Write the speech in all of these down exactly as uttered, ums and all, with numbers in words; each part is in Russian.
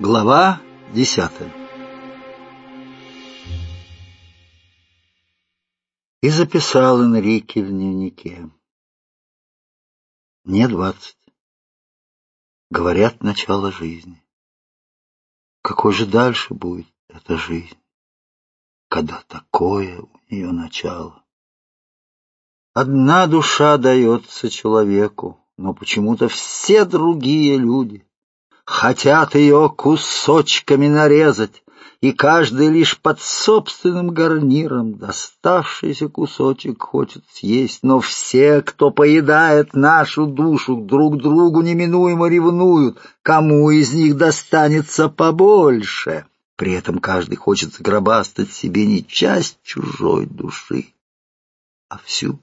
Глава десятая. И записал Энрике в дневнике. Мне двадцать. Говорят, начало жизни. Какой же дальше будет эта жизнь, когда такое у нее начало? Одна душа дается человеку, но почему-то все другие люди хотят ее кусочками нарезать, и каждый лишь под собственным гарниром доставшийся кусочек хочет съесть. Но все, кто поедает нашу душу, друг другу неминуемо ревнуют, кому из них достанется побольше. При этом каждый хочет загробастать себе не часть чужой души, а всю.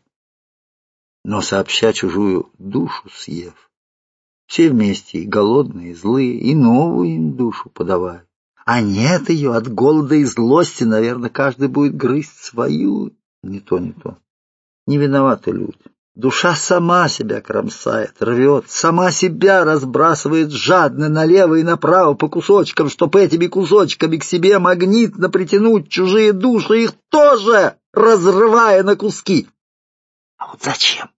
Но сообща чужую душу съев, все вместе, и голодные, и злые, и новую им душу подавают. А нет ее, от голода и злости, наверное, каждый будет грызть свою. Не то, не то. Не виноваты люди. Душа сама себя кромсает, рвет, сама себя разбрасывает жадно налево и направо по кусочкам, чтоб этими кусочками к себе магнитно притянуть чужие души, их тоже разрывая на куски. А вот зачем?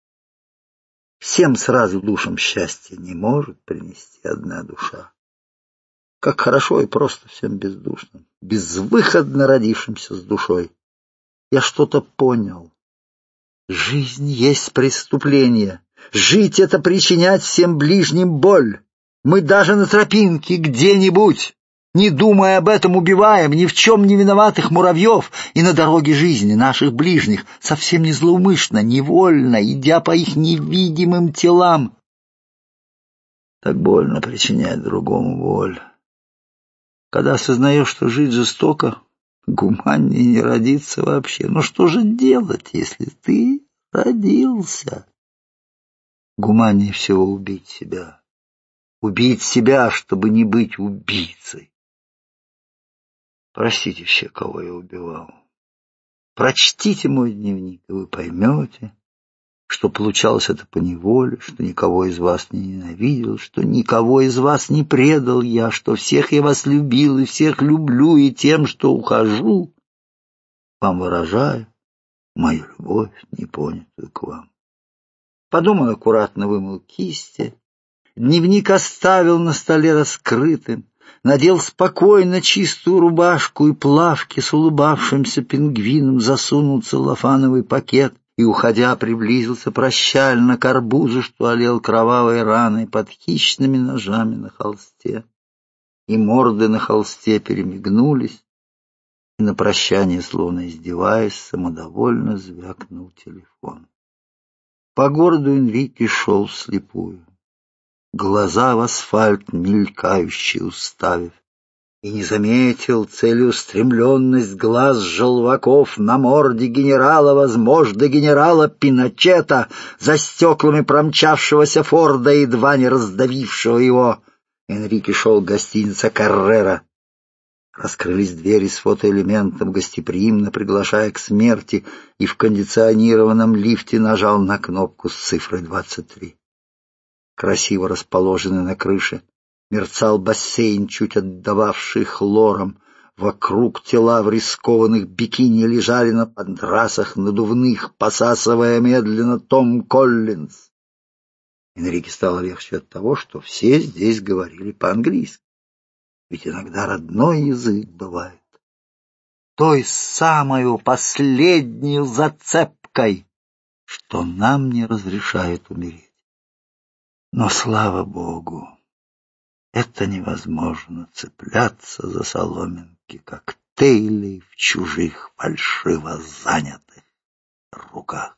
Всем сразу душам счастья не может принести одна душа. Как хорошо и просто всем бездушным, безвыходно родившимся с душой. Я что-то понял. Жизнь есть преступление. Жить — это причинять всем ближним боль. Мы даже на тропинке где-нибудь, не думая об этом, убиваем ни в чем не виноватых муравьев, и на дороге жизни наших ближних, совсем не злоумышленно, невольно, идя по их невидимым телам. Так больно причинять другому боль. Когда осознаешь, что жить жестоко, гуманнее не родиться вообще. Но что же делать, если ты родился? Гуманнее всего убить себя. Убить себя, чтобы не быть убийцей. Простите все, кого я убивал. Прочтите мой дневник, и вы поймете, что получалось это поневоле, что никого из вас не ненавидел, что никого из вас не предал я, что всех я вас любил и всех люблю, и тем, что ухожу, вам выражаю мою любовь, непонятую к вам. Подумал, аккуратно вымыл кисти, дневник оставил на столе раскрытым, надел спокойно чистую рубашку и плавки с улыбавшимся пингвином, засунул целлофановый пакет и, уходя, приблизился прощально к арбузу, что олел кровавой раной под хищными ножами на холсте. И морды на холсте перемигнулись, и на прощание, словно издеваясь, самодовольно звякнул телефон. По городу Энрике шел вслепую, глаза в асфальт мелькающие уставив, и не заметил целеустремленность глаз желваков на морде генерала, возможно, генерала Пиночета, за стеклами промчавшегося Форда, едва не раздавившего его. Энрике шел к гостинице «Каррера». Раскрылись двери с фотоэлементом, гостеприимно приглашая к смерти, и в кондиционированном лифте нажал на кнопку с цифрой двадцать три. Красиво расположенный на крыше мерцал бассейн, чуть отдававший хлором. Вокруг тела в рискованных бикини лежали на матрасах надувных, посасывая медленно Том Коллинз. Энрике стало легче от того, что все здесь говорили по-английски. Ведь иногда родной язык бывает той самой последней зацепкой, что нам не разрешает умереть. Но, слава Богу, это невозможно — цепляться за соломинки коктейлей в чужих фальшиво занятых руках.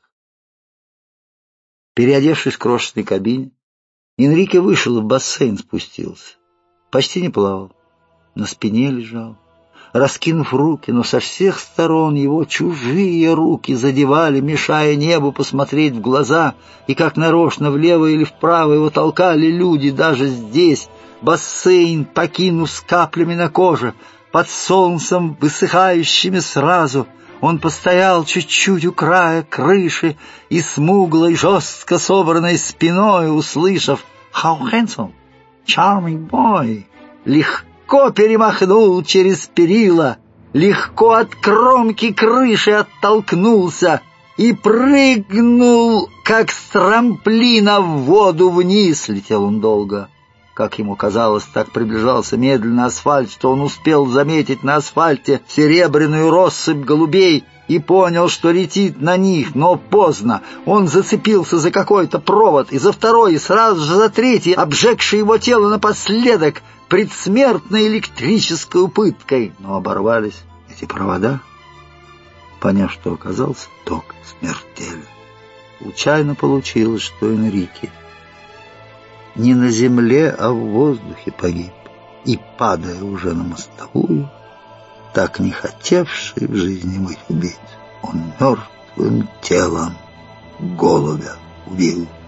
Переодевшись в крошечной кабине, Энрике вышел и в бассейн спустился. Почти не плавал, на спине лежал, раскинув руки, но со всех сторон его чужие руки задевали, мешая небу посмотреть в глаза, и как нарочно влево или вправо его толкали люди. Даже здесь бассейн, покинув с каплями на коже, под солнцем, высыхающими сразу, он постоял чуть-чуть у края крыши и смуглой, жестко собранной спиной, услышав «How handsome! Charming boy!» легко перемахнул через перила, легко от кромки крыши оттолкнулся и прыгнул, как с трамплина в воду вниз. Летел он долго. Как ему казалось, так приближался медленно асфальт, что он успел заметить на асфальте серебряную россыпь голубей и понял, что летит на них, но поздно. Он зацепился за какой-то провод, и за второй, и сразу же за третий, обжегший его тело напоследок предсмертной электрической пыткой. Но оборвались эти провода, поняв, что оказался ток смертелен. Случайно получилось, что Энрике не на земле, а в воздухе погиб, и, падая уже на мостовую, так не хотевший в жизни быть убит, он мертвым телом голубя убил.